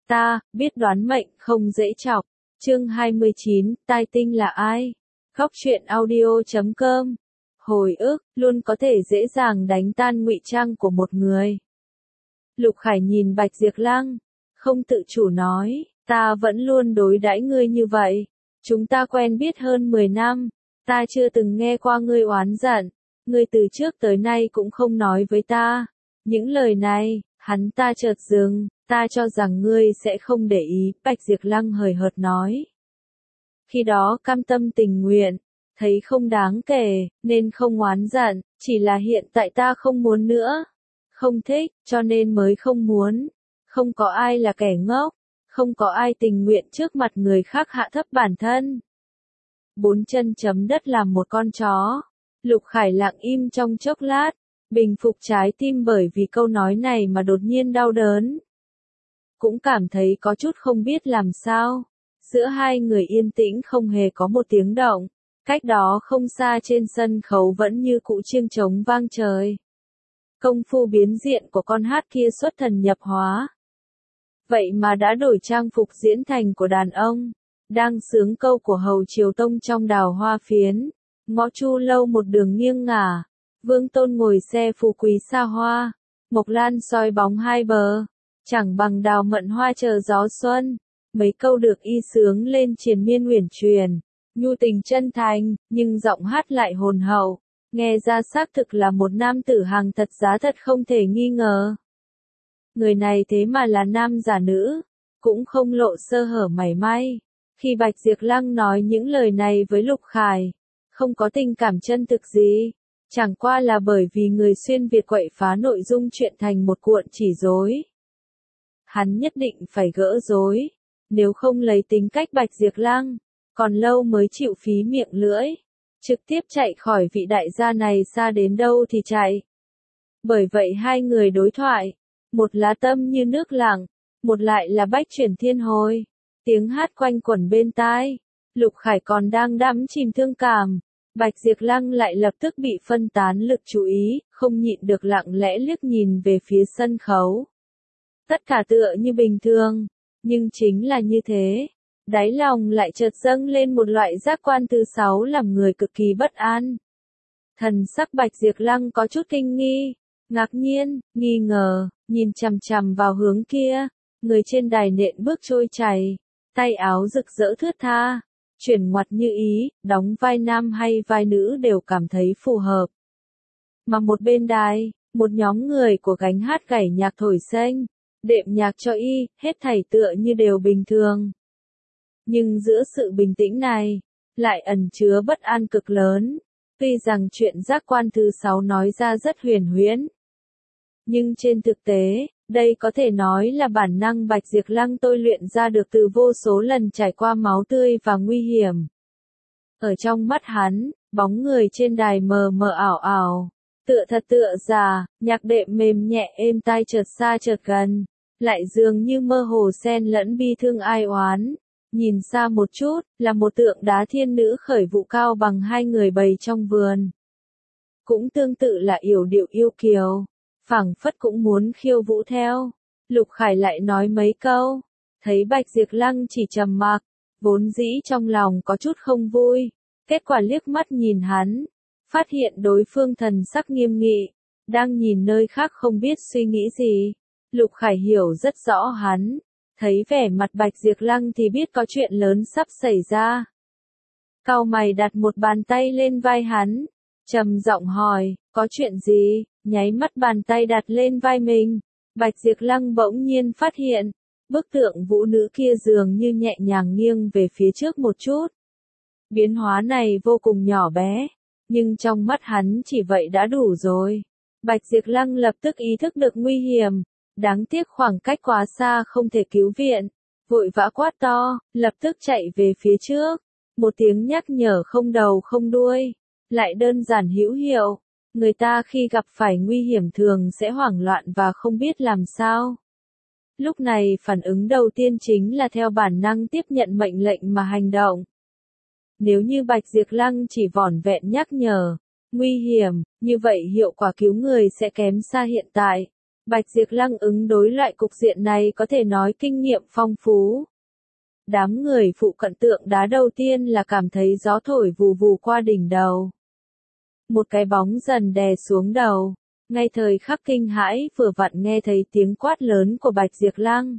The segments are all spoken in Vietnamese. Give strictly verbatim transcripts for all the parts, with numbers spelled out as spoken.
Ta, biết đoán mệnh không dễ chọc. Chương hai mươi chín, tai tinh là ai? Góc truyện audio chấm com. Hồi ức, luôn có thể dễ dàng đánh tan ngụy trang của một người. Lục Khải nhìn Bạch Diệp Lăng, không tự chủ nói, ta vẫn luôn đối đãi ngươi như vậy. Chúng ta quen biết hơn mười năm, ta chưa từng nghe qua ngươi oán giận, ngươi từ trước tới nay cũng không nói với ta. Những lời này, hắn ta chợt dừng, ta cho rằng ngươi sẽ không để ý, Bạch Diệp Lăng hời hợt nói. Khi đó cam tâm tình nguyện, thấy không đáng kể, nên không oán giận, chỉ là hiện tại ta không muốn nữa. Không thích, cho nên mới không muốn. Không có ai là kẻ ngốc, không có ai tình nguyện trước mặt người khác hạ thấp bản thân. Bốn chân chấm đất làm một con chó. Lục Khải lặng im trong chốc lát, bình phục trái tim bởi vì câu nói này mà đột nhiên đau đớn. Cũng cảm thấy có chút không biết làm sao. Giữa hai người yên tĩnh không hề có một tiếng động. Cách đó không xa trên sân khấu vẫn như cũ chiêng trống vang trời. Công phu biến diện của con hát kia xuất thần nhập hóa. Vậy mà đã đổi trang phục diễn thành của đàn ông. Đang sướng câu của Hầu Triều Tông trong Đào Hoa Phiến. Ngõ Chu Lâu một đường nghiêng ngả. Vương Tôn ngồi xe phú quý xa hoa. Mộc Lan soi bóng hai bờ. Chẳng bằng đào mận hoa chờ gió xuân. Mấy câu được y sướng lên triền miên uyển chuyển. Nhu tình chân thành, nhưng giọng hát lại hồn hậu. Nghe ra xác thực là một nam tử hàng thật giá thật không thể nghi ngờ. Người này thế mà là nam giả nữ, cũng không lộ sơ hở mảy may. Khi Bạch Diệp Lăng nói những lời này với Lục Khải, không có tình cảm chân thực gì. Chẳng qua là bởi vì người xuyên Việt quậy phá nội dung chuyện thành một cuộn chỉ rối. Hắn nhất định phải gỡ rối, nếu không lấy tính cách Bạch Diệp Lăng, còn lâu mới chịu phí miệng lưỡi. Trực tiếp chạy khỏi vị đại gia này xa đến đâu thì chạy. Bởi vậy hai người đối thoại, một lá tâm như nước lặng, một lại là bách chuyển thiên hồi. Tiếng hát quanh quẩn bên tai, Lục Khải còn đang đắm chìm thương cảm. Bạch Diệp Lăng lại lập tức bị phân tán lực chú ý, không nhịn được lặng lẽ liếc nhìn về phía sân khấu. Tất cả tựa như bình thường, nhưng chính là như thế. Đáy lòng lại chợt dâng lên một loại giác quan thứ sáu làm người cực kỳ bất an. Thần sắc Bạch Diệp Lăng có chút kinh nghi, ngạc nhiên, nghi ngờ, nhìn chằm chằm vào hướng kia. Người trên đài nện bước trôi chảy, tay áo rực rỡ thướt tha, chuyển ngoặt như ý, đóng vai nam hay vai nữ đều cảm thấy phù hợp. Mà một bên đài, một nhóm người của gánh hát gảy nhạc thổi sênh, đệm nhạc cho y, hết thảy tựa như đều bình thường. Nhưng giữa sự bình tĩnh này, lại ẩn chứa bất an cực lớn. Tuy rằng chuyện giác quan thứ sáu nói ra rất huyền huyễn, nhưng trên thực tế, đây có thể nói là bản năng Bạch Diệp Lăng tôi luyện ra được từ vô số lần trải qua máu tươi và nguy hiểm. Ở trong mắt hắn, bóng người trên đài mờ mờ ảo ảo, tựa thật tựa giả, nhạc đệm mềm nhẹ êm tai chợt xa chợt gần, lại dường như mơ hồ xen lẫn bi thương ai oán. Nhìn xa một chút, là một tượng đá thiên nữ khởi vũ cao bằng hai người bầy trong vườn. Cũng tương tự là yểu điệu yêu kiều, phảng phất cũng muốn khiêu vũ theo. Lục Khải lại nói mấy câu, thấy Bạch Diệp Lăng chỉ trầm mặc, vốn dĩ trong lòng có chút không vui. Kết quả liếc mắt nhìn hắn, phát hiện đối phương thần sắc nghiêm nghị, đang nhìn nơi khác không biết suy nghĩ gì. Lục Khải hiểu rất rõ hắn. Thấy vẻ mặt Bạch Diệp Lăng thì biết có chuyện lớn sắp xảy ra. Cau mày đặt một bàn tay lên vai hắn, trầm giọng hỏi, có chuyện gì? Nháy mắt bàn tay đặt lên vai mình, Bạch Diệp Lăng bỗng nhiên phát hiện, bức tượng vũ nữ kia dường như nhẹ nhàng nghiêng về phía trước một chút. Biến hóa này vô cùng nhỏ bé, nhưng trong mắt hắn chỉ vậy đã đủ rồi. Bạch Diệp Lăng lập tức ý thức được nguy hiểm. Đáng tiếc khoảng cách quá xa không thể cứu viện, vội vã quát to, lập tức chạy về phía trước. Một tiếng nhắc nhở không đầu không đuôi, lại đơn giản hữu hiệu. Người ta khi gặp phải nguy hiểm thường sẽ hoảng loạn và không biết làm sao. Lúc này phản ứng đầu tiên chính là theo bản năng tiếp nhận mệnh lệnh mà hành động. Nếu như Bạch Diệp Lăng chỉ vỏn vẹn nhắc nhở, nguy hiểm, như vậy hiệu quả cứu người sẽ kém xa hiện tại. Bạch Diệp Lăng ứng đối loại cục diện này có thể nói kinh nghiệm phong phú. Đám người phụ cận tượng đá đầu tiên là cảm thấy gió thổi vù vù qua đỉnh đầu. Một cái bóng dần đè xuống đầu, ngay thời khắc kinh hãi vừa vặn nghe thấy tiếng quát lớn của Bạch Diệp Lăng.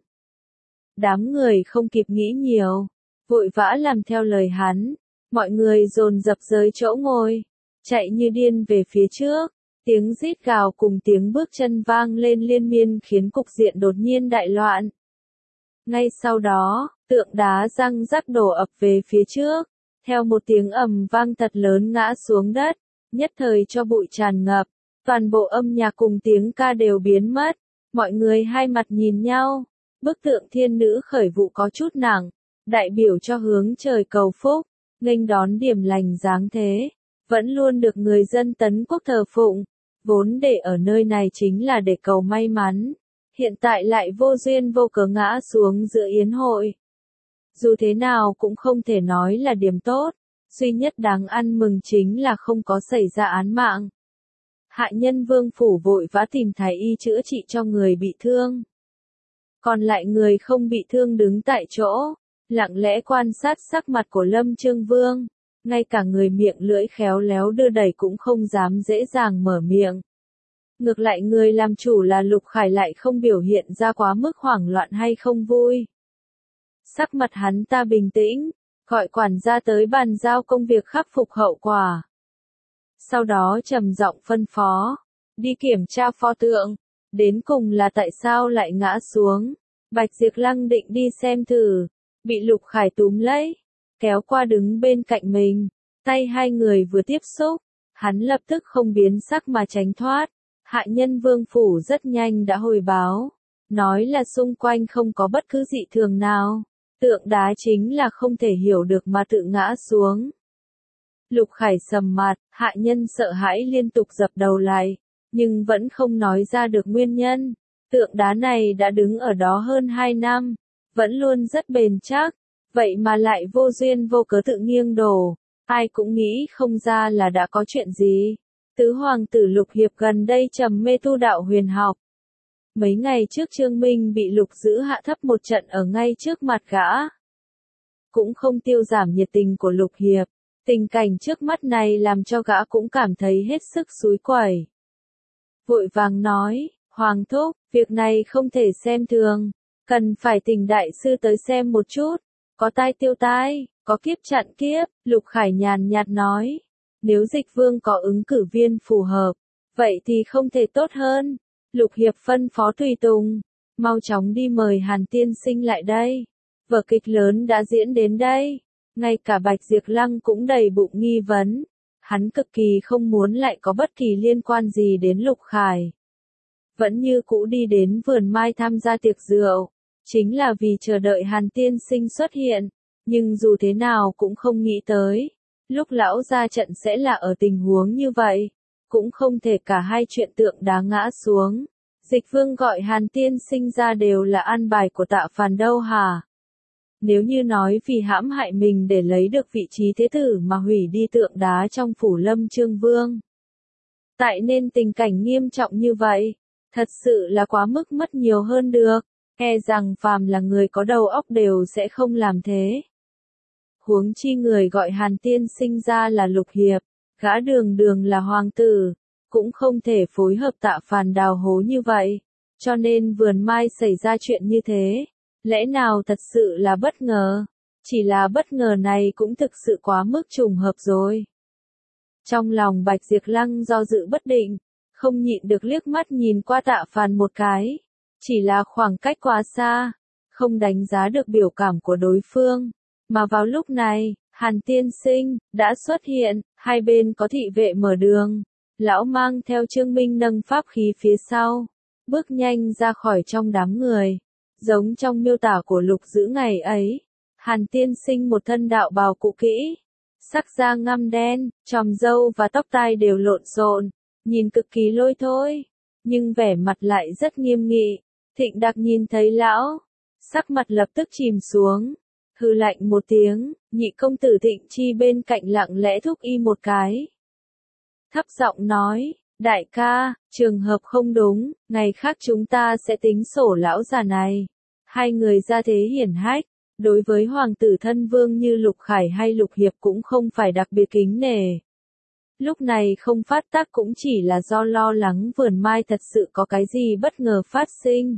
Đám người không kịp nghĩ nhiều, vội vã làm theo lời hắn, mọi người dồn dập rời chỗ ngồi, chạy như điên về phía trước, tiếng rít gào cùng tiếng bước chân vang lên liên miên khiến cục diện đột nhiên đại loạn. Ngay sau đó, tượng đá răng rắc đổ ập về phía trước, theo một tiếng ầm vang thật lớn ngã xuống đất, nhất thời cho bụi tràn ngập, toàn bộ âm nhạc cùng tiếng ca đều biến mất, mọi người hai mặt nhìn nhau, bức tượng thiên nữ khởi vụ có chút nặng, đại biểu cho hướng trời cầu phúc, nghênh đón điểm lành giáng thế, vẫn luôn được người dân Tấn Quốc thờ phụng, vốn để ở nơi này chính là để cầu may mắn, hiện tại lại vô duyên vô cớ ngã xuống giữa yến hội. Dù thế nào cũng không thể nói là điểm tốt, duy nhất đáng ăn mừng chính là không có xảy ra án mạng. Hạ Nhân Vương phủ vội vã tìm thái y chữa trị cho người bị thương. Còn lại người không bị thương đứng tại chỗ, lặng lẽ quan sát sắc mặt của Lâm Trương Vương, ngay cả người miệng lưỡi khéo léo đưa đẩy cũng không dám dễ dàng mở miệng. Ngược lại người làm chủ là Lục Khải lại không biểu hiện ra quá mức hoảng loạn hay không vui. Sắc mặt hắn ta bình tĩnh, gọi quản gia tới bàn giao công việc khắc phục hậu quả. Sau đó trầm giọng phân phó, đi kiểm tra pho tượng, đến cùng là tại sao lại ngã xuống. Bạch Diệp Lăng định đi xem thử, bị Lục Khải túm lấy, kéo qua đứng bên cạnh mình, tay hai người vừa tiếp xúc, hắn lập tức không biến sắc mà tránh thoát. Hạ Nhân Vương phủ rất nhanh đã hồi báo, nói là xung quanh không có bất cứ dị thường nào, tượng đá chính là không thể hiểu được mà tự ngã xuống. Lục Khải sầm mặt, Hạ Nhân sợ hãi liên tục dập đầu lại, nhưng vẫn không nói ra được nguyên nhân. Tượng đá này đã đứng ở đó hơn hai năm, vẫn luôn rất bền chắc, vậy mà lại vô duyên vô cớ tự nghiêng đổ, ai cũng nghĩ không ra là đã có chuyện gì. Tứ hoàng tử Lục Hiệp gần đây trầm mê tu đạo huyền học. Mấy ngày trước Trương Minh bị Lục Dữ hạ thấp một trận ở ngay trước mặt gã. Cũng không tiêu giảm nhiệt tình của Lục Hiệp, tình cảnh trước mắt này làm cho gã cũng cảm thấy hết sức xúi quẩy. Vội vàng nói, Hoàng thúc, việc này không thể xem thường, cần phải thỉnh đại sư tới xem một chút, có tai tiêu tai, có kiếp chặn kiếp. Lục Khải nhàn nhạt nói, nếu Dịch Vương có ứng cử viên phù hợp, vậy thì không thể tốt hơn. Lục Hiệp phân phó tùy tùng, mau chóng đi mời Hàn tiên sinh lại đây, vở kịch lớn đã diễn đến đây. Ngay cả Bạch Diệp Lăng cũng đầy bụng nghi vấn, hắn cực kỳ không muốn lại có bất kỳ liên quan gì đến Lục Khải. Vẫn như cũ đi đến vườn mai tham gia tiệc rượu, chính là vì chờ đợi Hàn tiên sinh xuất hiện, nhưng dù thế nào cũng không nghĩ tới, lúc lão ra trận sẽ là ở tình huống như vậy, cũng không thể cả hai chuyện tượng đá ngã xuống. Dịch Vương gọi Hàn tiên sinh ra đều là an bài của Tạ Phàn đâu hả? Nếu như nói vì hãm hại mình để lấy được vị trí thế tử mà hủy đi tượng đá trong phủ Lâm Trương Vương, tại nên tình cảnh nghiêm trọng như vậy, thật sự là quá mức mất nhiều hơn được, e rằng phàm là người có đầu óc đều sẽ không làm thế. Huống chi người gọi Hàn tiên sinh ra là Lục Hiệp, gã đường đường là hoàng tử, cũng không thể phối hợp Tạ Phàn đào hố như vậy, cho nên vườn mai xảy ra chuyện như thế, lẽ nào thật sự là bất ngờ, chỉ là bất ngờ này cũng thực sự quá mức trùng hợp rồi. Trong lòng Bạch Diệp Lăng do dự bất định, không nhịn được liếc mắt nhìn qua Tạ Phàn một cái, chỉ là khoảng cách quá xa, không đánh giá được biểu cảm của đối phương, mà vào lúc này, Hàn tiên sinh đã xuất hiện, hai bên có thị vệ mở đường, lão mang theo Trương Minh nâng pháp khí phía sau, bước nhanh ra khỏi trong đám người, giống trong miêu tả của Lục Dữ ngày ấy. Hàn tiên sinh một thân đạo bào cũ kỹ, sắc da ngăm đen, chòm râu và tóc tai đều lộn xộn, nhìn cực kỳ lôi thôi, nhưng vẻ mặt lại rất nghiêm nghị. Thịnh Đặc nhìn thấy lão, sắc mặt lập tức chìm xuống, hừ lạnh một tiếng, nhị công tử Thịnh Chi bên cạnh lặng lẽ thúc y một cái. Thấp giọng nói, Đại ca, trường hợp không đúng, ngày khác chúng ta sẽ tính sổ lão già này. Hai người ra thế hiển hách, đối với hoàng tử thân vương như Lục Khải hay Lục Hiệp cũng không phải đặc biệt kính nể. Lúc này không phát tác cũng chỉ là do lo lắng vườn mai thật sự có cái gì bất ngờ phát sinh.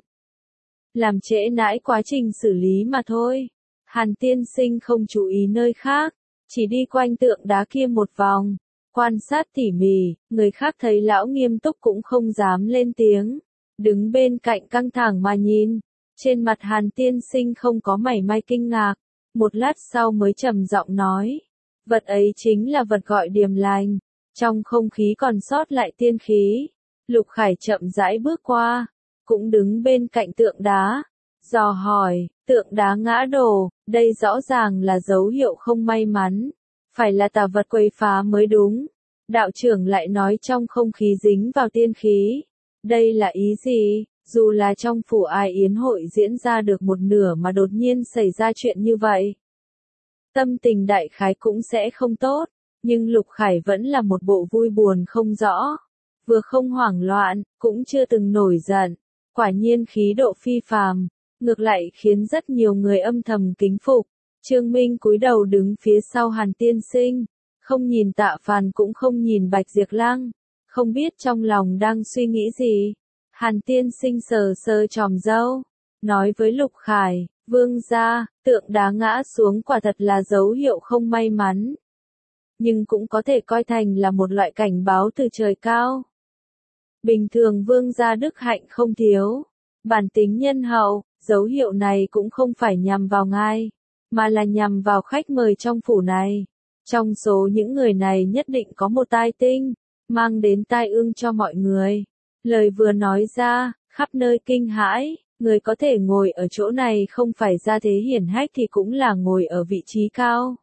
Làm trễ nãi quá trình xử lý mà thôi. Hàn tiên sinh không chú ý nơi khác, chỉ đi quanh tượng đá kia một vòng, quan sát tỉ mỉ, người khác thấy lão nghiêm túc cũng không dám lên tiếng, đứng bên cạnh căng thẳng mà nhìn. Trên mặt Hàn tiên sinh không có mảy may kinh ngạc, một lát sau mới trầm giọng nói, vật ấy chính là vật gọi điềm lành, trong không khí còn sót lại tiên khí. Lục Khải chậm rãi bước qua, cũng đứng bên cạnh tượng đá, dò hỏi, tượng đá ngã đổ, đây rõ ràng là dấu hiệu không may mắn, phải là tà vật quấy phá mới đúng. Đạo trưởng lại nói trong không khí dính vào tiên khí, đây là ý gì? Dù là trong phủ ai yến hội diễn ra được một nửa mà đột nhiên xảy ra chuyện như vậy, tâm tình đại khái cũng sẽ không tốt, nhưng Lục Khải vẫn là một bộ vui buồn không rõ, vừa không hoảng loạn, cũng chưa từng nổi giận, quả nhiên khí độ phi phàm, ngược lại khiến rất nhiều người âm thầm kính phục. Trương Minh cúi đầu đứng phía sau Hàn tiên sinh, không nhìn Tạ Phàn cũng không nhìn Bạch Diệp Lăng, không biết trong lòng đang suy nghĩ gì. Hàn tiên sinh sờ sờ chòm râu, nói với Lục Khải, vương gia, tượng đá ngã xuống quả thật là dấu hiệu không may mắn, nhưng cũng có thể coi thành là một loại cảnh báo từ trời cao. Bình thường vương gia đức hạnh không thiếu, bản tính nhân hậu, dấu hiệu này cũng không phải nhằm vào ngài, mà là nhằm vào khách mời trong phủ này. Trong số những người này nhất định có một tai tinh, mang đến tai ương cho mọi người. Lời vừa nói ra, khắp nơi kinh hãi, người có thể ngồi ở chỗ này không phải ra thế hiển hách thì cũng là ngồi ở vị trí cao.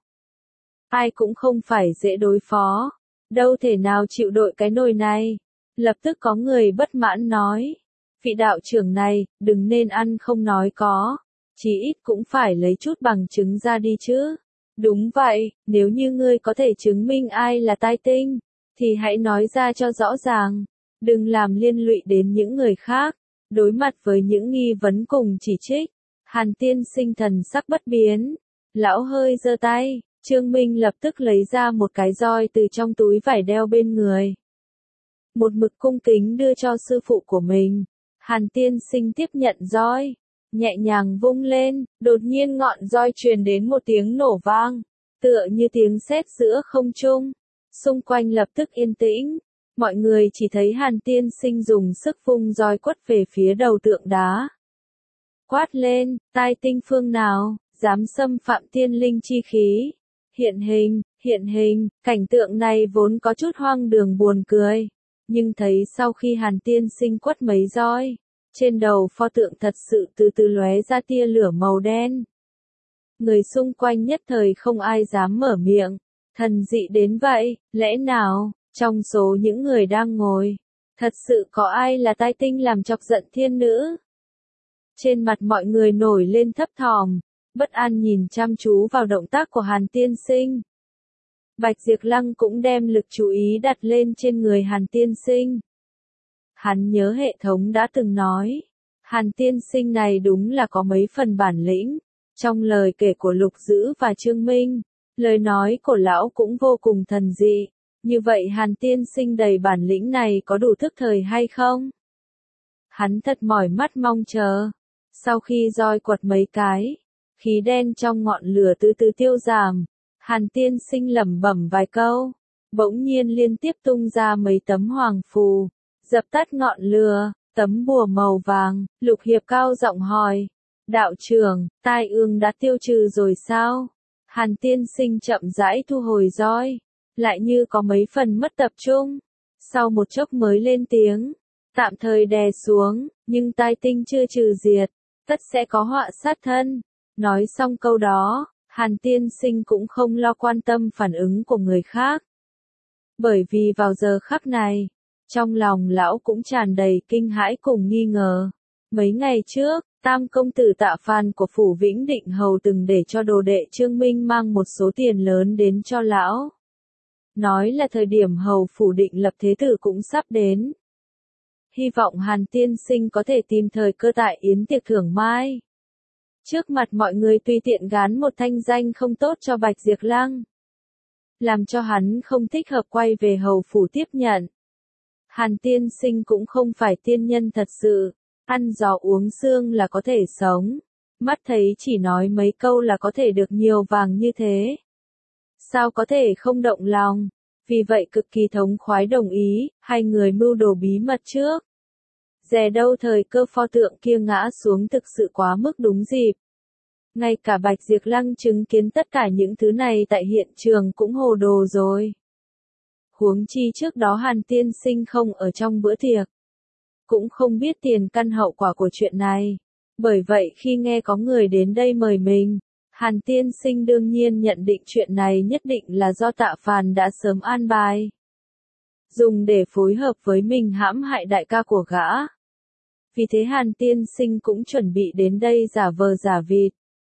Ai cũng không phải dễ đối phó, đâu thể nào chịu đội cái nồi này. Lập tức có người bất mãn nói, vị đạo trưởng này, đừng nên ăn không nói có, chí ít cũng phải lấy chút bằng chứng ra đi chứ. Đúng vậy, nếu như ngươi có thể chứng minh ai là tai tinh, thì hãy nói ra cho rõ ràng. Đừng làm liên lụy đến những người khác. Đối mặt với những nghi vấn cùng chỉ trích, Hàn tiên sinh thần sắc bất biến. Lão hơi giơ tay, Trương Minh lập tức lấy ra một cái roi từ trong túi vải đeo bên người. Một mực cung kính đưa cho sư phụ của mình. Hàn tiên sinh tiếp nhận roi, nhẹ nhàng vung lên, đột nhiên ngọn roi truyền đến một tiếng nổ vang, tựa như tiếng sét giữa không trung. Xung quanh lập tức yên tĩnh. Mọi người chỉ thấy Hàn tiên sinh dùng sức vung roi quất về phía đầu tượng đá. Quát lên, tai tinh phương nào, dám xâm phạm tiên linh chi khí. Hiện hình, hiện hình, cảnh tượng này vốn có chút hoang đường buồn cười. Nhưng thấy sau khi Hàn tiên sinh quất mấy roi, trên đầu pho tượng thật sự từ từ lóe ra tia lửa màu đen. Người xung quanh nhất thời không ai dám mở miệng. Thần dị đến vậy, lẽ nào? Trong số những người đang ngồi, thật sự có ai là tai tinh làm chọc giận thiên nữ? Trên mặt mọi người nổi lên thấp thỏm, bất an nhìn chăm chú vào động tác của Hàn tiên sinh. Bạch Diệp Lăng cũng đem lực chú ý đặt lên trên người Hàn tiên sinh. Hắn nhớ hệ thống đã từng nói, Hàn tiên sinh này đúng là có mấy phần bản lĩnh. Trong lời kể của Lục Dữ và Trương Minh, lời nói của lão cũng vô cùng thần dị. Như vậy Hàn tiên sinh đầy bản lĩnh này có đủ thức thời hay không? Hắn thật mỏi mắt mong chờ. Sau khi roi quật mấy cái, khí đen trong ngọn lửa từ từ tiêu giảm, Hàn tiên sinh lẩm bẩm vài câu, bỗng nhiên liên tiếp tung ra mấy tấm hoàng phù, dập tắt ngọn lửa. Tấm bùa màu vàng. Lục Hiệp cao giọng hỏi, đạo trưởng, tai ương đã tiêu trừ rồi sao? Hàn tiên sinh chậm rãi thu hồi roi, lại như có mấy phần mất tập trung. Sau một chốc mới lên tiếng, tạm thời đè xuống, nhưng tai tinh chưa trừ diệt, tất sẽ có họa sát thân. Nói xong câu đó, Hàn tiên sinh cũng không lo quan tâm phản ứng của người khác. Bởi vì vào giờ khắc này, trong lòng lão cũng tràn đầy kinh hãi cùng nghi ngờ. Mấy ngày trước, tam công tử Tạ Phàn của phủ Vĩnh Định Hầu từng để cho đồ đệ Trương Minh mang một số tiền lớn đến cho lão. nói là thời điểm hầu phủ định lập thế tử cũng sắp đến. Hy vọng Hàn tiên sinh có thể tìm thời cơ tại yến tiệc thưởng mai. Trước mặt mọi người tùy tiện gán một thanh danh không tốt cho Bạch Diệp Lăng. Làm cho hắn không thích hợp quay về hầu phủ tiếp nhận. Hàn tiên sinh cũng không phải tiên nhân thật sự, ăn gió uống sương là có thể sống. Mắt thấy chỉ nói mấy câu là có thể được nhiều vàng như thế. Sao có thể không động lòng? Vì vậy cực kỳ thống khoái đồng ý, hai người mưu đồ bí mật trước. Dè đâu thời cơ pho tượng kia ngã xuống thực sự quá mức đúng dịp. Ngay cả Bạch Diệp Lăng chứng kiến tất cả những thứ này tại hiện trường cũng hồ đồ rồi. Huống chi trước đó Hàn tiên sinh không ở trong bữa tiệc. Cũng không biết tiền căn hậu quả của chuyện này. Bởi vậy khi nghe có người đến đây mời mình, Hàn tiên sinh đương nhiên nhận định chuyện này nhất định là do Tạ Phàn đã sớm an bài. Dùng để phối hợp với mình hãm hại đại ca của gã. Vì thế Hàn tiên sinh cũng chuẩn bị đến đây giả vờ giả vịt.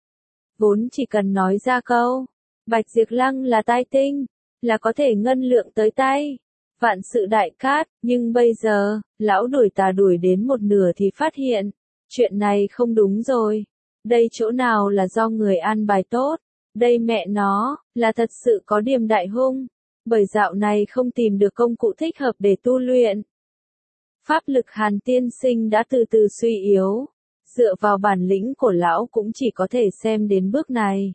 Vốn chỉ cần nói ra câu, Bạch Diệp Lăng là tai tinh, là có thể ngân lượng tới tay. Vạn sự đại cát, nhưng bây giờ, lão đuổi tà đuổi đến một nửa thì phát hiện, chuyện này không đúng rồi. Đây chỗ nào là do người an bài tốt, đây mẹ nó, là thật sự có điểm đại hung, bởi dạo này không tìm được công cụ thích hợp để tu luyện. Pháp lực Hàn tiên sinh đã từ từ suy yếu, dựa vào bản lĩnh của lão cũng chỉ có thể xem đến bước này.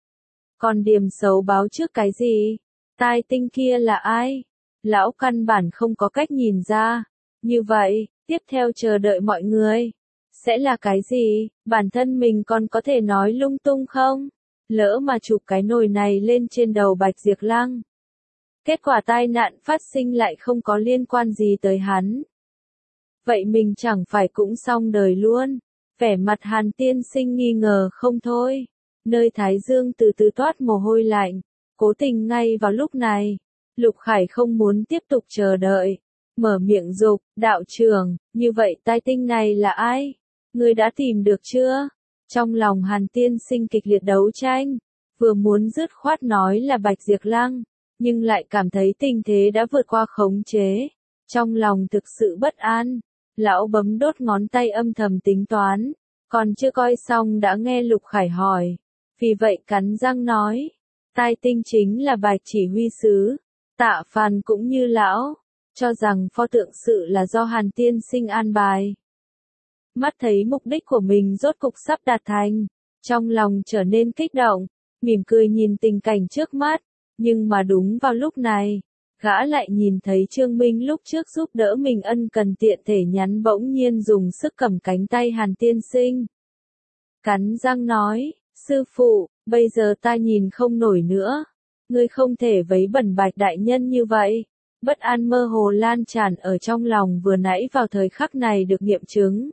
Còn điểm xấu báo trước cái gì? Tai tinh kia là ai? Lão căn bản không có cách nhìn ra. Như vậy, tiếp theo chờ đợi mọi người. Sẽ là cái gì? Bản thân mình còn có thể nói lung tung không? Lỡ mà chụp cái nồi này lên trên đầu Bạch Diệp Lăng. Kết quả tai nạn phát sinh lại không có liên quan gì tới hắn. Vậy mình chẳng phải cũng xong đời luôn. Vẻ mặt Hàn tiên sinh nghi ngờ không thôi. Nơi thái dương từ từ toát mồ hôi lạnh. Cố tình ngay vào lúc này, Lục Khải không muốn tiếp tục chờ đợi. Mở miệng dục, đạo trưởng, như vậy tai tinh này là ai? Ngươi đã tìm được chưa? Trong lòng Hàn tiên sinh kịch liệt đấu tranh, vừa muốn dứt khoát nói là Bạch Diệp Lăng, nhưng lại cảm thấy tình thế đã vượt qua khống chế. Trong lòng thực sự bất an, lão bấm đốt ngón tay âm thầm tính toán, còn chưa coi xong đã nghe Lục Khải hỏi. Vì vậy cắn răng nói, tai tinh chính là Bạch chỉ huy sứ. Tạ Phàn cũng như lão, cho rằng pho tượng sự là do Hàn tiên sinh an bài. Mắt thấy mục đích của mình rốt cục sắp đạt thành, trong lòng trở nên kích động, mỉm cười nhìn tình cảnh trước mắt, nhưng mà đúng vào lúc này, gã lại nhìn thấy Trương Minh lúc trước giúp đỡ mình ân cần tiện thể nhắn bỗng nhiên dùng sức cầm cánh tay Hàn tiên sinh. Cắn răng nói, sư phụ, bây giờ ta nhìn không nổi nữa, ngươi không thể vấy bẩn Bạch đại nhân như vậy. Bất an mơ hồ lan tràn ở trong lòng vừa nãy vào thời khắc này được nghiệm chứng.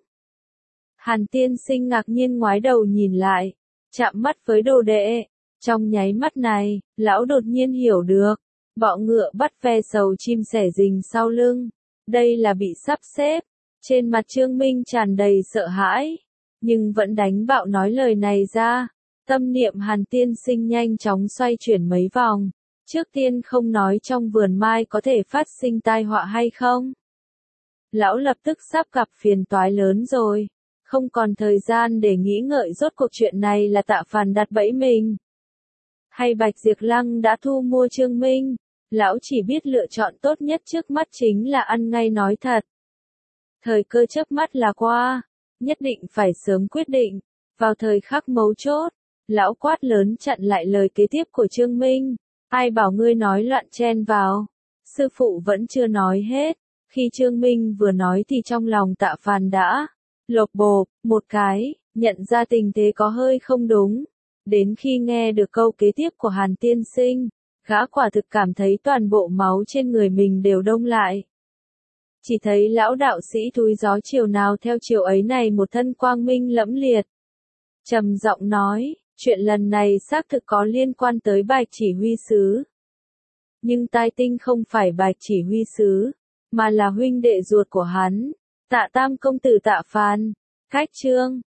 Hàn tiên sinh ngạc nhiên ngoái đầu nhìn lại, chạm mắt với đồ đệ. Trong nháy mắt này, lão đột nhiên hiểu được, bọ ngựa bắt ve sầu chim sẻ rình sau lưng. Đây là bị sắp xếp. Trên mặt Trương Minh tràn đầy sợ hãi, nhưng vẫn đánh bạo nói lời này ra. Tâm niệm Hàn tiên sinh nhanh chóng xoay chuyển mấy vòng. Trước tiên không nói trong vườn mai có thể phát sinh tai họa hay không. Lão lập tức sắp gặp phiền toái lớn rồi. Không còn thời gian để nghĩ ngợi rốt cuộc chuyện này là Tạ Phàn đặt bẫy mình. Hay Bạch Diệp Lăng đã thu mua Trương Minh. Lão chỉ biết lựa chọn tốt nhất trước mắt chính là ăn ngay nói thật. Thời cơ chớp mắt là qua. Nhất định phải sớm quyết định. Vào thời khắc mấu chốt, lão quát lớn chặn lại lời kế tiếp của Trương Minh. Ai bảo ngươi nói loạn chen vào. Sư phụ vẫn chưa nói hết. Khi Trương Minh vừa nói thì trong lòng Tạ Phàn đã lột bột một cái, nhận ra tình thế có hơi không đúng. Đến khi nghe được câu kế tiếp của Hàn tiên sinh, gã quả thực cảm thấy toàn bộ máu trên người mình đều đông lại. Chỉ thấy lão đạo sĩ thúi gió chiều nào theo chiều ấy này một thân quang minh lẫm liệt. Trầm giọng nói, chuyện lần này xác thực có liên quan tới Bạch chỉ huy sứ. Nhưng tai tinh không phải Bạch chỉ huy sứ, mà là huynh đệ ruột của hắn, Tạ Tam công tử Tạ Phàn. Khách chương,